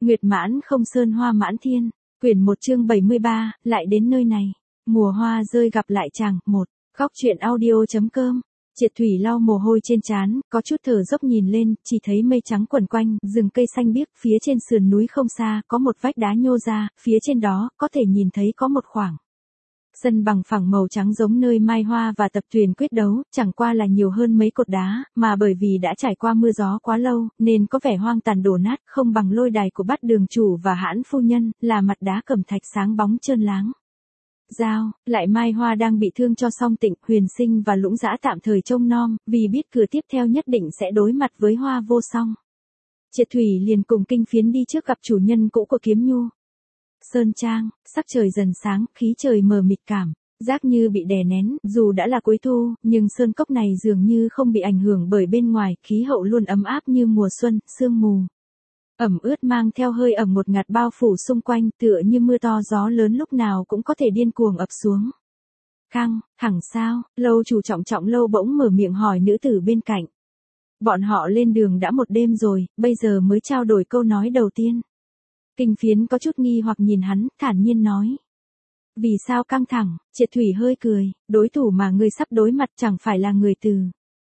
Nguyệt mãn không sơn hoa mãn thiên, quyển 1 chương 73, lại đến nơi này. Mùa hoa rơi gặp lại chàng, 1. Góc truyện audio.com. Triệt Thủy lau mồ hôi trên trán, có chút thở dốc nhìn lên, chỉ thấy mây trắng quẩn quanh, rừng cây xanh biếc, phía trên sườn núi không xa, có một vách đá nhô ra, phía trên đó, có thể nhìn thấy có một khoảng sân bằng phẳng màu trắng giống nơi Mai Hoa và Tập Tuyền quyết đấu, chẳng qua là nhiều hơn mấy cột đá, mà bởi vì đã trải qua mưa gió quá lâu, nên có vẻ hoang tàn đổ nát, không bằng lôi đài của Bát Đường chủ và Hãn phu nhân, là mặt đá cẩm thạch sáng bóng trơn láng. Giao, lại Mai Hoa đang bị thương cho Song Tịnh, Huyền Sinh và Lũng Dã tạm thời trông nom, vì biết cửa tiếp theo nhất định sẽ đối mặt với Hoa Vô Song. Triệt Thủy liền cùng Kinh Phiến đi trước gặp chủ nhân cũ của Kiếm Nhu. Sơn Trang, sắc trời dần sáng, khí trời mờ mịt cảm giác như bị đè nén, dù đã là cuối thu, nhưng sơn cốc này dường như không bị ảnh hưởng bởi bên ngoài, khí hậu luôn ấm áp như mùa xuân, sương mù ẩm ướt mang theo hơi ẩm ngột ngạt bao phủ xung quanh, tựa như mưa to gió lớn lúc nào cũng có thể điên cuồng ập xuống. Khăng, thẳng sao? Lâu chủ trọng lâu bỗng mở miệng hỏi nữ tử bên cạnh. Bọn họ lên đường đã một đêm rồi, bây giờ mới trao đổi câu nói đầu tiên. Kinh Phiến có chút nghi hoặc nhìn hắn, thản nhiên nói. Vì sao căng thẳng? Triệt Thủy hơi cười, đối thủ mà ngươi sắp đối mặt chẳng phải là người từ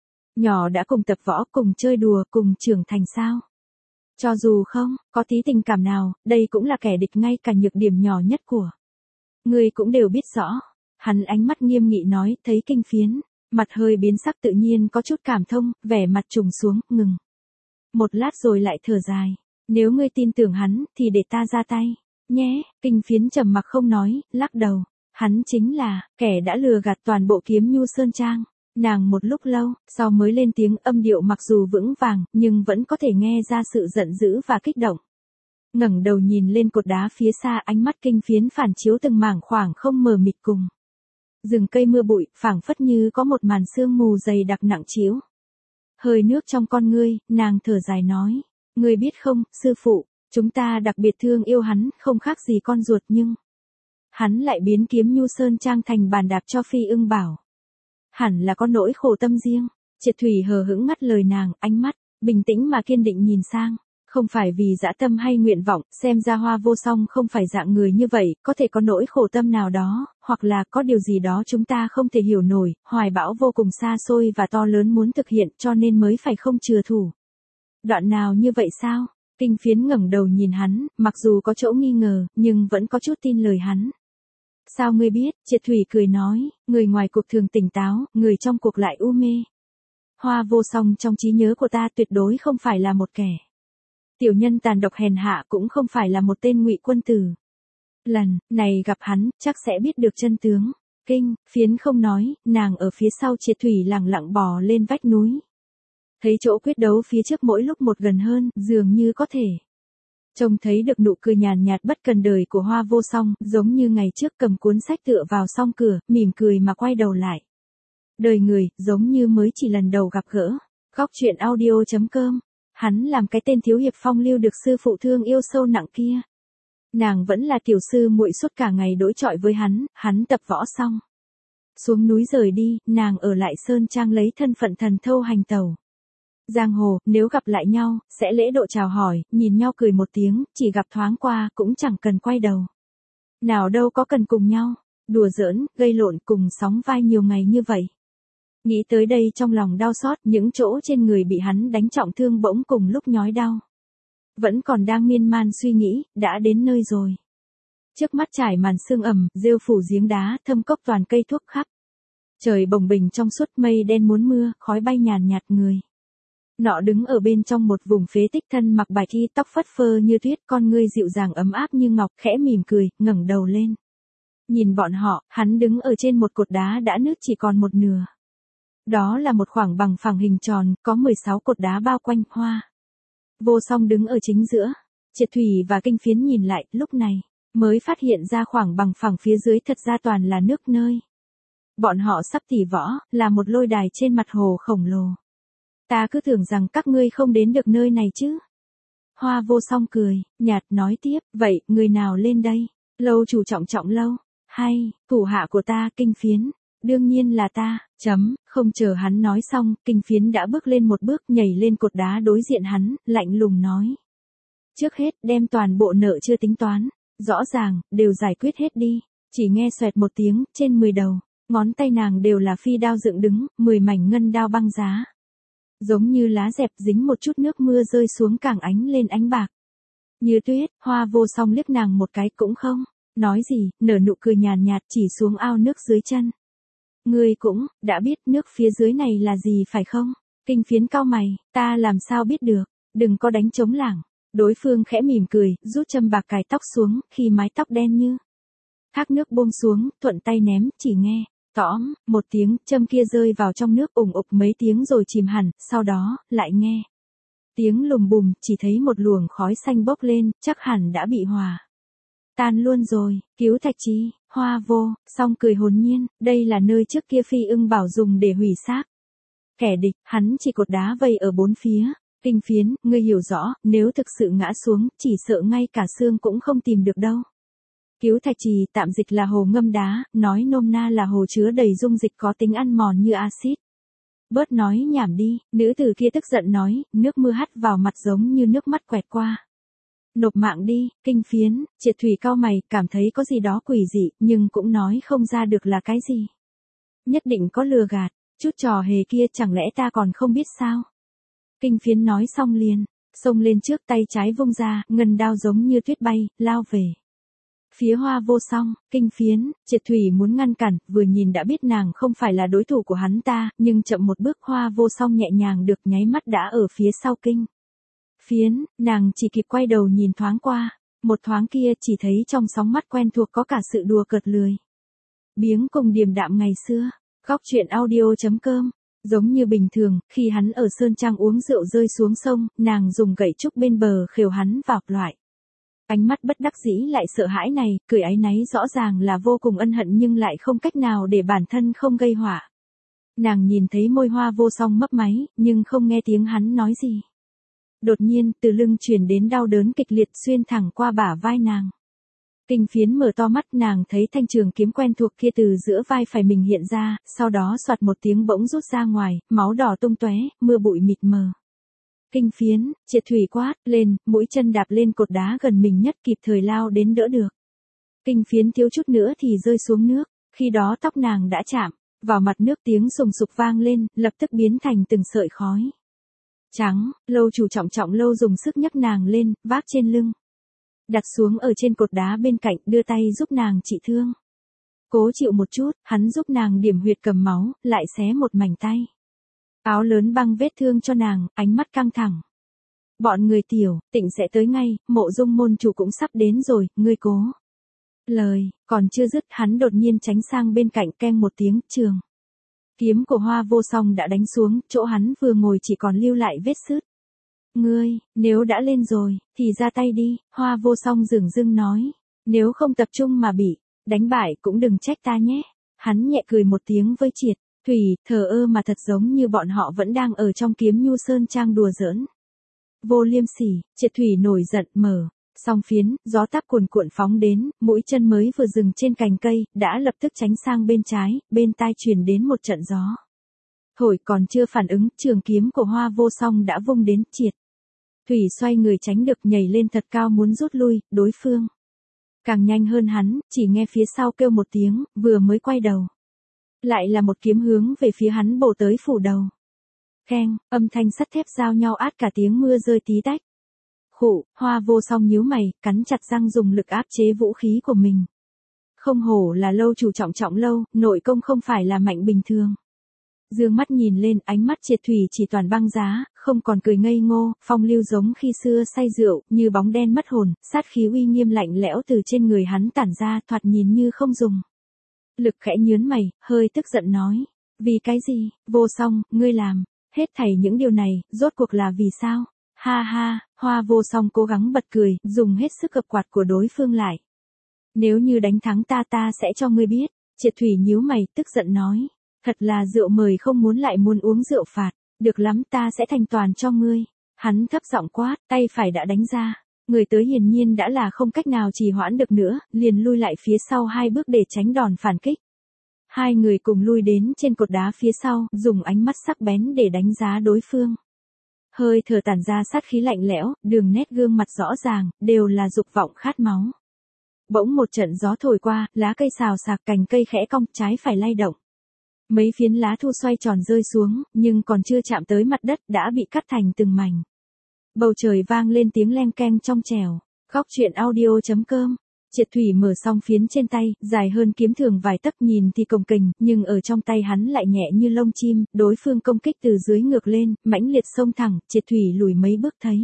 nhỏ đã cùng tập võ, cùng chơi đùa, cùng trưởng thành sao? Cho dù không có tí tình cảm nào, đây cũng là kẻ địch, ngay cả nhược điểm nhỏ nhất của ngươi cũng đều biết rõ. Hắn ánh mắt nghiêm nghị nói, thấy Kinh Phiến mặt hơi biến sắc tự nhiên có chút cảm thông, vẻ mặt trùng xuống, ngừng một lát rồi lại thở dài. Nếu ngươi tin tưởng hắn, thì để ta ra tay, nhé. Kinh Phiến trầm mặc không nói, lắc đầu. Hắn chính là kẻ đã lừa gạt toàn bộ Kiếm Nhu Sơn Trang. Nàng một lúc lâu, sau mới lên tiếng, âm điệu mặc dù vững vàng, nhưng vẫn có thể nghe ra sự giận dữ và kích động. Ngẩng đầu nhìn lên cột đá phía xa, ánh mắt Kinh Phiến phản chiếu từng mảng khoảng không mờ mịt cùng rừng cây mưa bụi, phảng phất như có một màn sương mù dày đặc nặng trĩu. Hơi nước trong con ngươi, nàng thở dài nói. Ngươi biết không, sư phụ, chúng ta đặc biệt thương yêu hắn, không khác gì con ruột, nhưng hắn lại biến Kiếm Nhu Sơn Trang thành bàn đạp cho Phi Ưng Bảo. Hẳn là có nỗi khổ tâm riêng. Triệt Thủy hờ hững ngắt lời nàng, ánh mắt bình tĩnh mà kiên định nhìn sang. Không phải vì dã tâm hay nguyện vọng, xem ra Hoa Vô Song không phải dạng người như vậy, có thể có nỗi khổ tâm nào đó, hoặc là có điều gì đó chúng ta không thể hiểu nổi, hoài bão vô cùng xa xôi và to lớn muốn thực hiện, cho nên mới phải không chừa thủ đoạn nào như vậy sao? Kinh Phiến ngẩng đầu nhìn hắn, mặc dù có chỗ nghi ngờ, nhưng vẫn có chút tin lời hắn. Sao ngươi biết? Triệt Thủy cười nói, người ngoài cuộc thường tỉnh táo, người trong cuộc lại u mê. Hoa Vô Song trong trí nhớ của ta tuyệt đối không phải là một kẻ tiểu nhân tàn độc hèn hạ, cũng không phải là một tên ngụy quân tử. Lần này gặp hắn, chắc sẽ biết được chân tướng. Kinh Phiến không nói, nàng ở phía sau Triệt Thủy lặng lặng bò lên vách núi. Thấy chỗ quyết đấu phía trước mỗi lúc một gần hơn, dường như có thể trông thấy được nụ cười nhàn nhạt bất cần đời của Hoa Vô Song, giống như ngày trước cầm cuốn sách tựa vào song cửa, mỉm cười mà quay đầu lại. Đời người, giống như mới chỉ lần đầu gặp gỡ. Góc truyện audio.com. Hắn làm cái tên thiếu hiệp phong lưu được sư phụ thương yêu sâu nặng kia. Nàng vẫn là tiểu sư muội suốt cả ngày đối chọi với hắn tập võ xong xuống núi rời đi, nàng ở lại Sơn Trang lấy thân phận thần thâu hành tẩu giang hồ, nếu gặp lại nhau, sẽ lễ độ chào hỏi, nhìn nhau cười một tiếng, chỉ gặp thoáng qua, cũng chẳng cần quay đầu. Nào đâu có cần cùng nhau, đùa giỡn, gây lộn cùng sóng vai nhiều ngày như vậy. Nghĩ tới đây trong lòng đau xót, những chỗ trên người bị hắn đánh trọng thương bỗng cùng lúc nhói đau. Vẫn còn đang miên man suy nghĩ, đã đến nơi rồi. Trước mắt trải màn sương ẩm, rêu phủ giếng đá, thâm cốc toàn cây thuốc khắp. Trời bồng bềnh trong suốt, mây đen muốn mưa, khói bay nhàn nhạt, người nọ đứng ở bên trong một vùng phế tích, thân mặc bạch y, tóc phất phơ như tuyết, con ngươi dịu dàng ấm áp như ngọc, khẽ mỉm cười, ngẩng đầu lên. Nhìn bọn họ, hắn đứng ở trên một cột đá đã nứt chỉ còn một nửa. Đó là một khoảng bằng phẳng hình tròn, có 16 cột đá bao quanh. Hoa Vô Song đứng ở chính giữa. Triệt Thủy và Kinh Phiến nhìn lại, lúc này mới phát hiện ra khoảng bằng phẳng phía dưới thật ra toàn là nước, nơi bọn họ sắp tỉ võ, là một lôi đài trên mặt hồ khổng lồ. Ta cứ tưởng rằng các ngươi không đến được nơi này chứ. Hoa Vô Song cười nhạt nói tiếp, vậy người nào lên đây? Lâu chủ trọng lâu, hay thủ hạ của ta? Kinh Phiến, đương nhiên là ta. Không chờ hắn nói xong, Kinh Phiến đã bước lên một bước, nhảy lên cột đá đối diện hắn, lạnh lùng nói. Trước hết, đem toàn bộ nợ chưa tính toán. Rõ ràng, đều giải quyết hết đi. Chỉ nghe xoẹt một tiếng, trên 10 đầu. Ngón tay nàng đều là phi đao dựng đứng, 10 mảnh ngân đao băng giá. Giống như lá dẹp dính một chút nước mưa rơi xuống càng ánh lên ánh bạc. Như tuyết, Hoa Vô Song liếc nàng một cái cũng không nói gì, nở nụ cười nhàn nhạt chỉ xuống ao nước dưới chân. Ngươi cũng đã biết nước phía dưới này là gì phải không? Kinh Phiến cau mày, ta làm sao biết được, đừng có đánh trống lảng. Đối phương khẽ mỉm cười, rút châm bạc cài tóc xuống, khi mái tóc đen như thác nước buông xuống, thuận tay ném, chỉ nghe tõm một tiếng, châm kia rơi vào trong nước ủng ục mấy tiếng rồi chìm hẳn, sau đó lại nghe tiếng lùm bùm, chỉ thấy một luồng khói xanh bốc lên, chắc hẳn đã bị hòa tan luôn rồi. Cứu Thạch Trì, Hoa Vô Song cười hồn nhiên, đây là nơi trước kia Phi Ưng bảo dùng để hủy xác kẻ địch, hắn chỉ cột đá vây ở bốn phía. Kinh Phiến, ngươi hiểu rõ, nếu thực sự ngã xuống, chỉ sợ ngay cả xương cũng không tìm được đâu. Cứu Thạch Trì tạm dịch là hồ ngâm đá, nói nôm na là hồ chứa đầy dung dịch có tính ăn mòn như axit. Bớt nói nhảm đi, nữ tử kia tức giận nói, nước mưa hắt vào mặt giống như nước mắt quẹt qua. Nộp mạng đi. Kinh Phiến, Triệt Thủy cau mày, cảm thấy có gì đó quỷ dị, nhưng cũng nói không ra được là cái gì. Nhất định có lừa gạt, chút trò hề kia chẳng lẽ ta còn không biết sao? Kinh Phiến nói xong liền, xông lên trước, tay trái vung ra, ngân đao giống như tuyết bay, lao về phía Hoa Vô Song. Kinh Phiến, Triệt Thủy muốn ngăn cản, vừa nhìn đã biết nàng không phải là đối thủ của hắn ta, nhưng chậm một bước Hoa Vô Song nhẹ nhàng được nháy mắt đã ở phía sau Kinh Phiến, nàng chỉ kịp quay đầu nhìn thoáng qua, một thoáng kia chỉ thấy trong sóng mắt quen thuộc có cả sự đùa cợt lười biếng cùng điềm đạm ngày xưa. Góc truyện audio.com. Giống như bình thường, khi hắn ở Sơn Trang uống rượu rơi xuống sông, nàng dùng gậy trúc bên bờ khều hắn vào loại. Ánh mắt bất đắc dĩ lại sợ hãi này, cười áy náy rõ ràng là vô cùng ân hận nhưng lại không cách nào để bản thân không gây họa. Nàng nhìn thấy môi Hoa Vô Song mấp máy, nhưng không nghe tiếng hắn nói gì. Đột nhiên, từ lưng truyền đến đau đớn kịch liệt xuyên thẳng qua bả vai nàng. Kinh Phiến mở to mắt, nàng thấy thanh trường kiếm quen thuộc kia từ giữa vai phải mình hiện ra, sau đó soạt một tiếng bỗng rút ra ngoài, máu đỏ tung tóe, mưa bụi mịt mờ. Kinh Phiến, Triệt Thủy quát lên, mũi chân đạp lên cột đá gần mình nhất, kịp thời lao đến đỡ được. Kinh Phiến thiếu chút nữa thì rơi xuống nước, khi đó tóc nàng đã chạm vào mặt nước, tiếng sùng sục vang lên, lập tức biến thành từng sợi khói trắng. Lâu Chủ trọng lâu dùng sức nhấc nàng lên, vác trên lưng, đặt xuống ở trên cột đá bên cạnh, đưa tay giúp nàng trị thương. Cố chịu một chút, hắn giúp nàng điểm huyệt cầm máu, lại xé một mảnh tay áo lớn băng vết thương cho nàng, ánh mắt căng thẳng. Bọn người Tiểu Tịnh sẽ tới ngay, Mộ Dung môn chủ cũng sắp đến rồi, ngươi cố. Lời còn chưa dứt, hắn đột nhiên tránh sang bên cạnh, keng một tiếng, trường kiếm của Hoa Vô Song đã đánh xuống, chỗ hắn vừa ngồi chỉ còn lưu lại vết sứt. Ngươi, nếu đã lên rồi, thì ra tay đi. Hoa Vô Song dửng dưng nói, nếu không tập trung mà bị đánh bại cũng đừng trách ta nhé. Hắn nhẹ cười một tiếng với Triệt Thủy, thờ ơ mà thật, giống như bọn họ vẫn đang ở trong Kiếm Nhu Sơn Trang đùa giỡn. Vô liêm sỉ. Triệt Thủy nổi giận, mở song phiến, gió táp cuồn cuộn phóng đến, mũi chân mới vừa dừng trên cành cây, đã lập tức tránh sang bên trái, bên tai truyền đến một trận gió thổi, còn chưa phản ứng, trường kiếm của Hoa Vô Song đã vung đến. Triệt Thủy xoay người tránh được, nhảy lên thật cao muốn rút lui, đối phương càng nhanh hơn hắn, chỉ nghe phía sau kêu một tiếng, vừa mới quay đầu, lại là một kiếm hướng về phía hắn bổ tới phủ đầu. Keng, âm thanh sắt thép giao nhau át cả tiếng mưa rơi tí tách. Khụ, Hoa Vô Song nhíu mày, cắn chặt răng dùng lực áp chế vũ khí của mình. Không hổ là Lâu Chủ trọng lâu, nội công không phải là mạnh bình thường. Dương mắt nhìn lên, ánh mắt Triệt Thủy chỉ toàn băng giá, không còn cười ngây ngô, phong lưu giống khi xưa say rượu, như bóng đen mất hồn, sát khí uy nghiêm lạnh lẽo từ trên người hắn tản ra, thoạt nhìn như không dùng lực. Khẽ nhướng mày, hơi tức giận nói, vì cái gì? Vô Song, ngươi làm hết thảy những điều này, rốt cuộc là vì sao? Ha ha. Hoa Vô Song cố gắng bật cười, dùng hết sức gập quạt của đối phương lại. Nếu như đánh thắng ta sẽ cho ngươi biết. Triệt Thủy nhíu mày, tức giận nói, thật là rượu mời không muốn lại muốn uống rượu phạt. Được lắm, ta sẽ thành toàn cho ngươi. Hắn thấp giọng quát, tay phải đã đánh ra. Người tới hiển nhiên đã là không cách nào trì hoãn được nữa, liền lui lại phía sau 2 bước để tránh đòn phản kích. Hai người cùng lui đến trên cột đá phía sau, dùng ánh mắt sắc bén để đánh giá đối phương. hơi thở tản ra sát khí lạnh lẽo, đường nét gương mặt rõ ràng, đều là dục vọng khát máu. Bỗng một trận gió thổi qua, lá cây xào xạc, cành cây khẽ cong, trái phải lay động. Mấy phiến lá thu xoay tròn rơi xuống, nhưng còn chưa chạm tới mặt đất đã bị cắt thành từng mảnh. Bầu trời vang lên tiếng leng keng trong trẻo. Góc truyện audio.com. Triệt Thủy mở xong phiến trên tay, dài hơn kiếm thường vài tấc, nhìn thì cồng kềnh, nhưng ở trong tay hắn lại nhẹ như lông chim, đối phương công kích từ dưới ngược lên, mãnh liệt xông thẳng, Triệt Thủy lùi mấy bước thấy.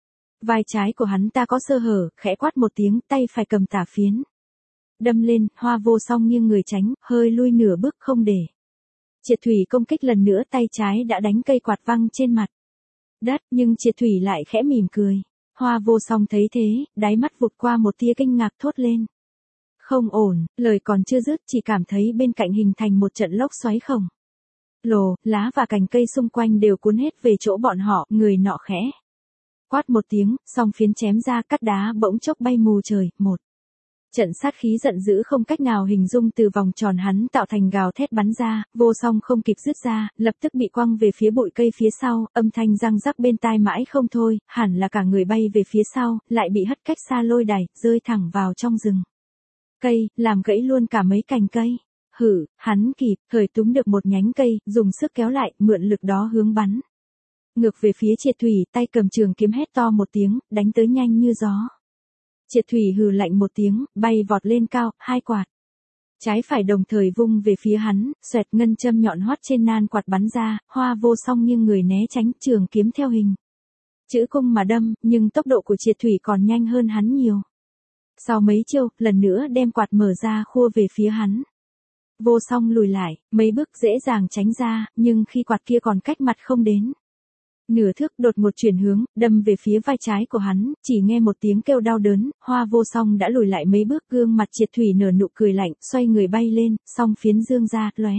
Vai trái của hắn ta có sơ hở, khẽ quát một tiếng, tay phải cầm tả phiến. Đâm lên, Hoa Vô Song nghiêng người tránh, hơi lui nửa bước không để. Triệt Thủy công kích lần nữa, tay trái đã đánh cây quạt văng trên mặt đất, nhưng Triệt Thủy lại khẽ mỉm cười. Hoa Vô Song thấy thế, đáy mắt vụt qua một tia kinh ngạc, thốt lên. Không ổn, lời còn chưa dứt chỉ cảm thấy bên cạnh hình thành một trận lốc xoáy khổng lồ, lá và cành cây xung quanh đều cuốn hết về chỗ bọn họ, người nọ khẽ quát một tiếng, song phiến chém ra, cắt đá bỗng chốc bay mù trời. Một trận sát khí giận dữ không cách nào hình dung từ vòng tròn hắn tạo thành gào thét bắn ra, Vô Song không kịp dứt ra, lập tức bị quăng về phía bụi cây phía sau, âm thanh răng rắc bên tai mãi không thôi, hẳn là cả người bay về phía sau, lại bị hất cách xa lôi đẩy, rơi thẳng vào trong rừng cây, làm gãy luôn cả mấy cành cây. Hử, hắn kịp thời túm được một nhánh cây, dùng sức kéo lại, mượn lực đó hướng bắn ngược về phía Triệt Thủy, tay cầm trường kiếm hét to một tiếng, đánh tới nhanh như gió. Triệt Thủy hừ lạnh một tiếng, bay vọt lên cao, hai quạt trái phải đồng thời vung về phía hắn, xoẹt, ngân châm nhọn hoắt trên nan quạt bắn ra, Hoa Vô Song nghiêng người né tránh, trường kiếm theo hình chữ cung mà đâm, nhưng tốc độ của Triệt Thủy còn nhanh hơn hắn nhiều. Sau mấy chiêu, lần nữa đem quạt mở ra khua về phía hắn. Vô Song lùi lại, mấy bước dễ dàng tránh ra, nhưng khi quạt kia còn cách mặt không đến nửa thước, đột ngột chuyển hướng, đâm về phía vai trái của hắn, chỉ nghe một tiếng kêu đau đớn, Hoa Vô Song đã lùi lại mấy bước, gương mặt Triệt Thủy nở nụ cười lạnh, xoay người bay lên, song phiến dương ra, lóe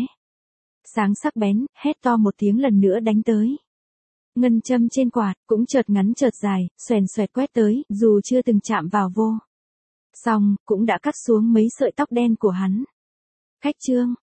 sáng sắc bén, hét to một tiếng lần nữa đánh tới. Ngân châm trên quạt, cũng chợt ngắn chợt dài, xoèn xoẹt quét tới, dù chưa từng chạm vào Vô Song, cũng đã cắt xuống mấy sợi tóc đen của hắn. Khách trương,